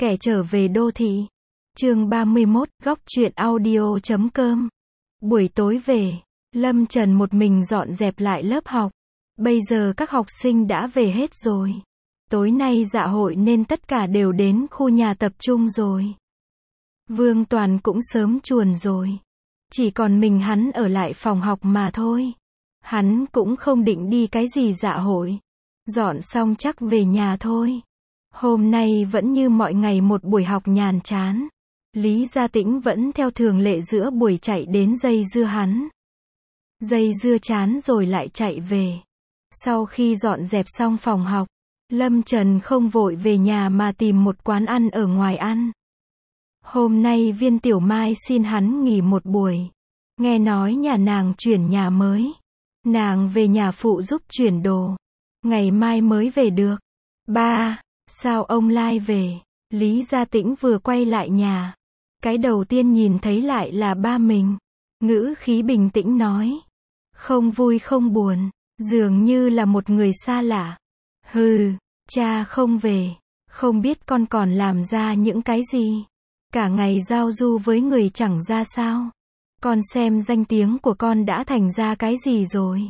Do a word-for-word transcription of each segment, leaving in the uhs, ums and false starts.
Kẻ trở về đô thị. Chương ba mươi mốt, góc truyện audio chấm com. Buổi tối về, Lâm Trần một mình dọn dẹp lại lớp học. Bây giờ các học sinh đã về hết rồi. Tối nay dạ hội nên tất cả đều đến khu nhà tập trung rồi. Vương Toàn cũng sớm chuồn rồi. Chỉ còn mình hắn ở lại phòng học mà thôi. Hắn cũng không định đi cái gì dạ hội. Dọn xong chắc về nhà thôi. Hôm nay vẫn như mọi ngày một buổi học nhàn chán. Lý Gia Tĩnh vẫn theo thường lệ giữa buổi chạy đến dây dưa hắn. Dây dưa chán rồi lại chạy về. Sau khi dọn dẹp xong phòng học, Lâm Trần không vội về nhà mà tìm một quán ăn ở ngoài ăn. Hôm nay Viên Tiểu Mai xin hắn nghỉ một buổi. Nghe nói nhà nàng chuyển nhà mới. Nàng về nhà phụ giúp chuyển đồ. Ngày mai mới về được. Ba, sao ông Lai về? Lý Gia Tĩnh vừa quay lại nhà. Cái đầu tiên nhìn thấy lại là ba mình. Ngữ khí bình tĩnh nói. Không vui không buồn, dường như là một người xa lạ. Hừ, cha không về, không biết con còn làm ra những cái gì. Cả ngày giao du với người chẳng ra sao. Con xem danh tiếng của con đã thành ra cái gì rồi.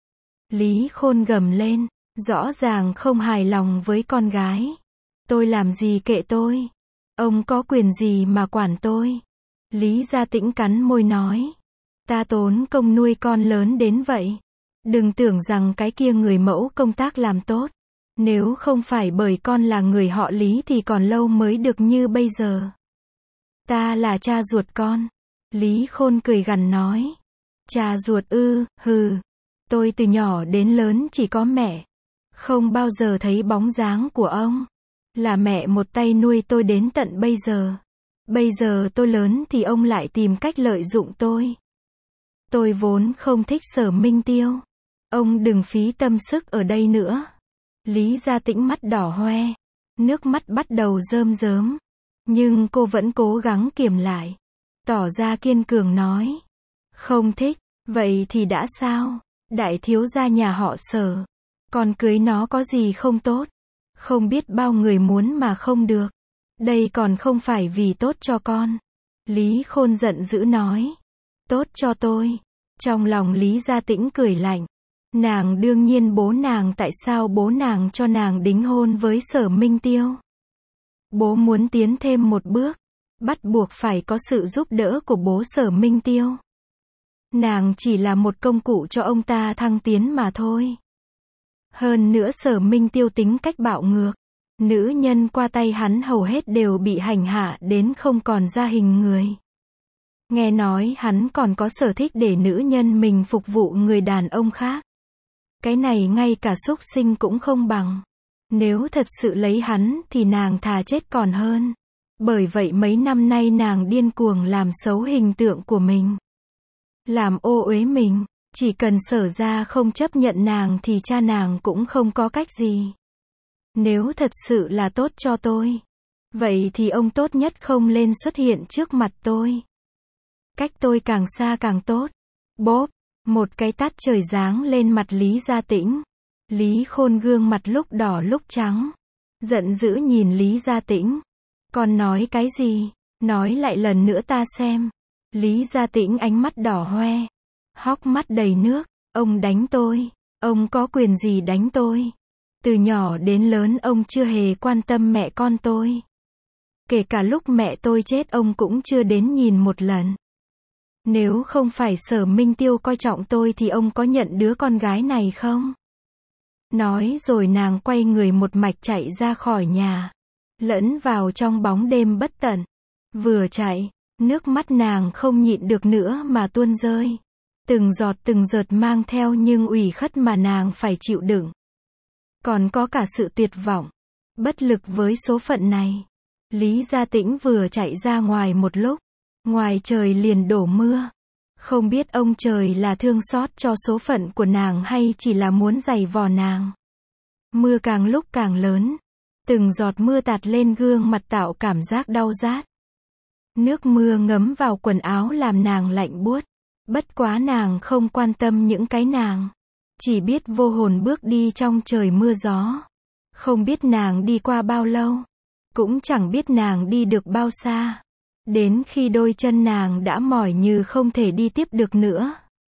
Lý Khôn gầm lên, rõ ràng không hài lòng với con gái. Tôi làm gì kệ tôi. Ông có quyền gì mà quản tôi. Lý Gia Tĩnh cắn môi nói. Ta tốn công nuôi con lớn đến vậy. Đừng tưởng rằng cái kia người mẫu công tác làm tốt. Nếu không phải bởi con là người họ Lý thì còn lâu mới được như bây giờ. Ta là cha ruột con. Lý Khôn cười gằn nói. Cha ruột ư, hừ. Tôi từ nhỏ đến lớn chỉ có mẹ. Không bao giờ thấy bóng dáng của ông. Là mẹ một tay nuôi tôi đến tận bây giờ. Bây giờ tôi lớn thì ông lại tìm cách lợi dụng tôi. Tôi vốn không thích Sở Minh Tiêu. Ông đừng phí tâm sức ở đây nữa. Lý Gia Tĩnh mắt đỏ hoe. Nước mắt bắt đầu rơm rớm. Nhưng cô vẫn cố gắng kiềm lại. Tỏ ra kiên cường nói. Không thích, vậy thì đã sao? Đại thiếu gia nhà họ Sở. Con cưới nó có gì không tốt? Không biết bao người muốn mà không được. Đây còn không phải vì tốt cho con. Lý Khôn giận dữ nói. Tốt cho tôi. Trong lòng Lý Gia Tĩnh cười lạnh. Nàng đương nhiên bố nàng tại sao bố nàng cho nàng đính hôn với Sở Minh Tiêu. Bố muốn tiến thêm một bước. Bắt buộc phải có sự giúp đỡ của bố Sở Minh Tiêu. Nàng chỉ là một công cụ cho ông ta thăng tiến mà thôi. Hơn nữa Sở Minh Tiêu tính cách bạo ngược. Nữ nhân qua tay hắn hầu hết đều bị hành hạ đến không còn ra hình người. Nghe nói hắn còn có sở thích để nữ nhân mình phục vụ người đàn ông khác. Cái này ngay cả súc sinh cũng không bằng. Nếu thật sự lấy hắn thì nàng thà chết còn hơn. Bởi vậy mấy năm nay nàng điên cuồng làm xấu hình tượng của mình. Làm ô uế mình. Chỉ cần Sở gia không chấp nhận nàng thì cha nàng cũng không có cách gì. Nếu thật sự là tốt cho tôi, vậy thì ông tốt nhất không lên xuất hiện trước mặt tôi. Cách tôi càng xa càng tốt. Bốp, một cái tát trời giáng lên mặt Lý Gia Tĩnh. Lý Khôn gương mặt lúc đỏ lúc trắng. Giận dữ nhìn Lý Gia Tĩnh. Con nói cái gì? Nói lại lần nữa ta xem. Lý Gia Tĩnh ánh mắt đỏ hoe. Hốc mắt đầy nước. Ông đánh tôi. Ông có quyền gì đánh tôi? Từ nhỏ đến lớn ông chưa hề quan tâm mẹ con tôi. Kể cả lúc mẹ tôi chết ông cũng chưa đến nhìn một lần. Nếu không phải Sở Minh Tiêu coi trọng tôi thì ông có nhận đứa con gái này không? Nói rồi nàng quay người một mạch chạy ra khỏi nhà. Lẫn vào trong bóng đêm bất tận. Vừa chạy, nước mắt nàng không nhịn được nữa mà tuôn rơi. Từng giọt từng giọt mang theo nhưng ủy khuất mà nàng phải chịu đựng. Còn có cả sự tuyệt vọng, bất lực với số phận này. Lý Gia Tĩnh vừa chạy ra ngoài một lúc, ngoài trời liền đổ mưa. Không biết ông trời là thương xót cho số phận của nàng hay chỉ là muốn giày vò nàng. Mưa càng lúc càng lớn, từng giọt mưa tạt lên gương mặt tạo cảm giác đau rát. Nước mưa ngấm vào quần áo làm nàng lạnh buốt. Bất quá nàng không quan tâm những cái nàng. Chỉ biết vô hồn bước đi trong trời mưa gió. Không biết nàng đi qua bao lâu. cũng chẳng biết nàng đi được bao xa. Đến khi đôi chân nàng đã mỏi như không thể đi tiếp được nữa.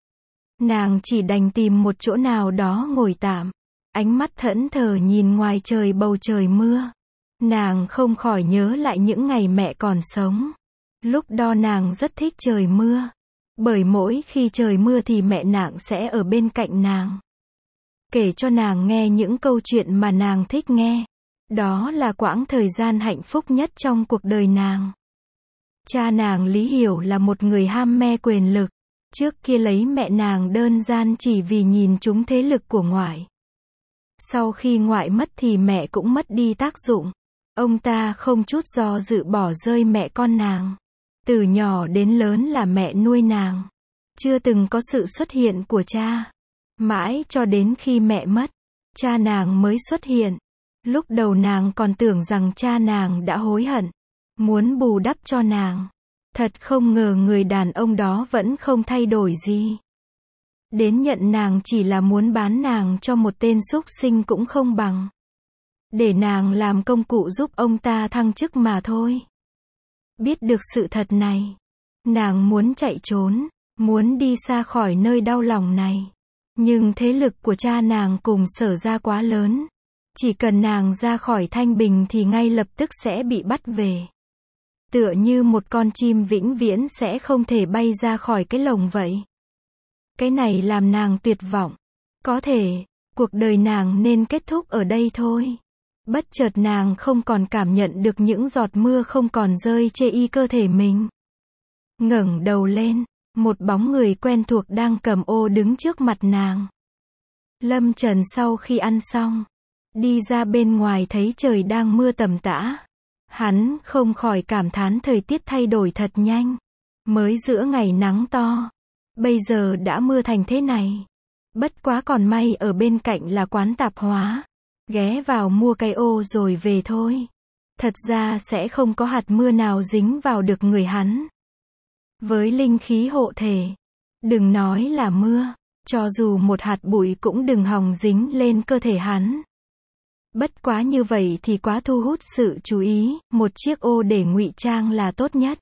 Nàng chỉ đành tìm một chỗ nào đó ngồi tạm. Ánh mắt thẫn thờ nhìn ngoài trời bầu trời mưa. Nàng không khỏi nhớ lại những ngày mẹ còn sống. Lúc đó nàng rất thích trời mưa. Bởi mỗi khi trời mưa thì mẹ nàng sẽ ở bên cạnh nàng. Kể cho nàng nghe những câu chuyện mà nàng thích nghe. Đó là quãng thời gian hạnh phúc nhất trong cuộc đời nàng. Cha nàng Lý Hiểu là một người ham mê quyền lực. Trước kia lấy mẹ nàng đơn giản chỉ vì nhìn trúng thế lực của ngoại. Sau khi ngoại mất thì mẹ cũng mất đi tác dụng. Ông ta không chút do dự bỏ rơi mẹ con nàng. Từ nhỏ đến lớn là mẹ nuôi nàng. Chưa từng có sự xuất hiện của cha. Mãi cho đến khi mẹ mất, cha nàng mới xuất hiện. Lúc đầu nàng còn tưởng rằng cha nàng đã hối hận, muốn bù đắp cho nàng. Thật không ngờ người đàn ông đó vẫn không thay đổi gì. Đến nhận nàng chỉ là muốn bán nàng cho một tên súc sinh cũng không bằng. Để nàng làm công cụ giúp ông ta thăng chức mà thôi. Biết được sự thật này, nàng muốn chạy trốn, muốn đi xa khỏi nơi đau lòng này. Nhưng thế lực của cha nàng cùng Sở gia quá lớn. Chỉ cần nàng ra khỏi Thanh Bình thì ngay lập tức sẽ bị bắt về. Tựa như một con chim vĩnh viễn sẽ không thể bay ra khỏi cái lồng vậy. Cái này làm nàng tuyệt vọng. Có thể, cuộc đời nàng nên kết thúc ở đây thôi. Bất chợt nàng không còn cảm nhận được những giọt mưa không còn rơi chê y cơ thể mình. Ngẩng đầu lên, một bóng người quen thuộc đang cầm ô đứng trước mặt nàng. Lâm Trần sau khi ăn xong, đi ra bên ngoài thấy trời đang mưa tầm tã. Hắn không khỏi cảm thán thời tiết thay đổi thật nhanh. Mới giữa ngày nắng to, bây giờ đã mưa thành thế này. Bất quá còn may ở bên cạnh là quán tạp hóa. Ghé vào mua cái ô rồi về thôi. Thật ra sẽ không có hạt mưa nào dính vào được người hắn. Với linh khí hộ thể, đừng nói là mưa, cho dù một hạt bụi cũng đừng hòng dính lên cơ thể hắn. Bất quá như vậy thì quá thu hút sự chú ý, một chiếc ô để ngụy trang là tốt nhất.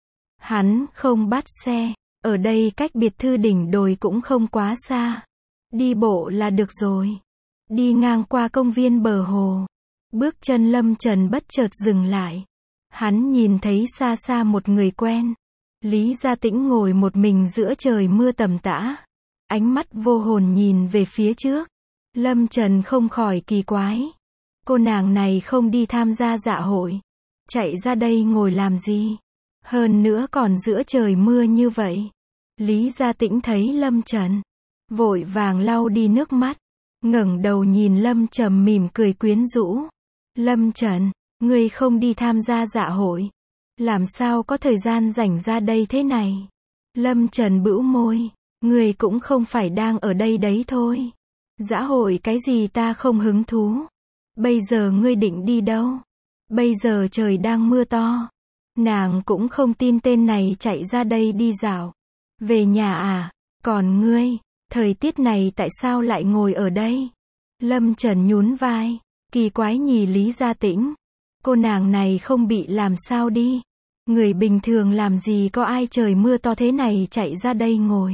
Hắn không bắt xe, ở đây cách biệt thự đỉnh đồi cũng không quá xa. Đi bộ là được rồi. Đi ngang qua công viên bờ hồ. Bước chân Lâm Trần bất chợt dừng lại. Hắn nhìn thấy xa xa một người quen. Lý Gia Tĩnh ngồi một mình giữa trời mưa tầm tã. Ánh mắt vô hồn nhìn về phía trước. Lâm Trần không khỏi kỳ quái. Cô nàng này không đi tham gia dạ hội. Chạy ra đây ngồi làm gì? Hơn nữa còn giữa trời mưa như vậy. Lý Gia Tĩnh thấy Lâm Trần. Vội vàng lau đi nước mắt. Ngẩng đầu nhìn Lâm Trầm mỉm cười quyến rũ. Lâm Trần, ngươi không đi tham gia dạ hội. Làm sao có thời gian rảnh ra đây thế này? Lâm Trần bĩu môi. Ngươi cũng không phải đang ở đây đấy thôi. Dạ hội cái gì ta không hứng thú. Bây giờ ngươi định đi đâu? Bây giờ trời đang mưa to. Nàng cũng không tin tên này chạy ra đây đi dạo. Về nhà à? Còn ngươi, thời tiết này tại sao lại ngồi ở đây? Lâm Trần nhún vai. Kỳ quái nhì Lý Gia Tĩnh. Cô nàng này không bị làm sao đi. Người bình thường làm gì có ai trời mưa to thế này chạy ra đây ngồi.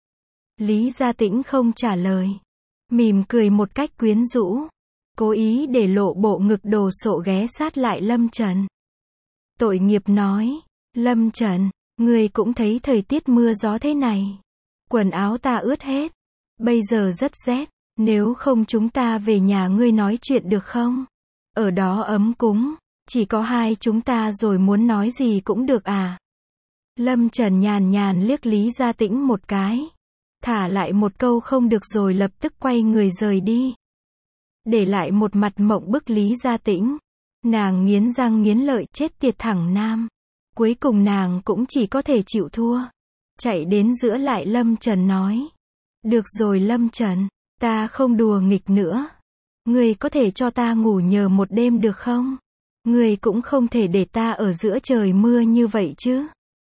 Lý Gia Tĩnh không trả lời. Mỉm cười một cách quyến rũ. Cố ý để lộ bộ ngực đồ sộ ghé sát lại Lâm Trần. Tội nghiệp nói. Lâm Trần, ngươi cũng thấy thời tiết mưa gió thế này. Quần áo ta ướt hết. Bây giờ rất rét. Nếu không chúng ta về nhà ngươi nói chuyện được không? Ở đó ấm cúng. Chỉ có hai chúng ta rồi muốn nói gì cũng được à? Lâm Trần nhàn nhàn liếc Lý Gia Tĩnh một cái. Thả lại một câu không được rồi lập tức quay người rời đi. Để lại một mặt mộng bức Lý Gia Tĩnh. Nàng nghiến răng nghiến lợi chết tiệt thẳng nam. Cuối cùng nàng cũng chỉ có thể chịu thua. Chạy đến giữa lại Lâm Trần nói. Được rồi Lâm Trần, ta không đùa nghịch nữa. Ngươi có thể cho ta ngủ nhờ một đêm được không? Ngươi cũng không thể để ta ở giữa trời mưa như vậy chứ.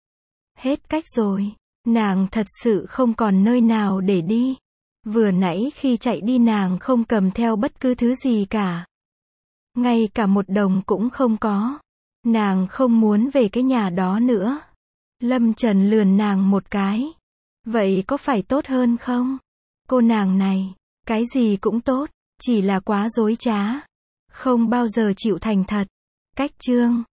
Hết cách rồi. Nàng thật sự không còn nơi nào để đi. Vừa nãy khi chạy đi nàng không cầm theo bất cứ thứ gì cả. Ngay cả một đồng cũng không có. Nàng không muốn về cái nhà đó nữa. Lâm Trần lườn nàng một cái. Vậy có phải tốt hơn không? Cô nàng này, cái gì cũng tốt, chỉ là quá dối trá. Không bao giờ chịu thành thật. Cách chương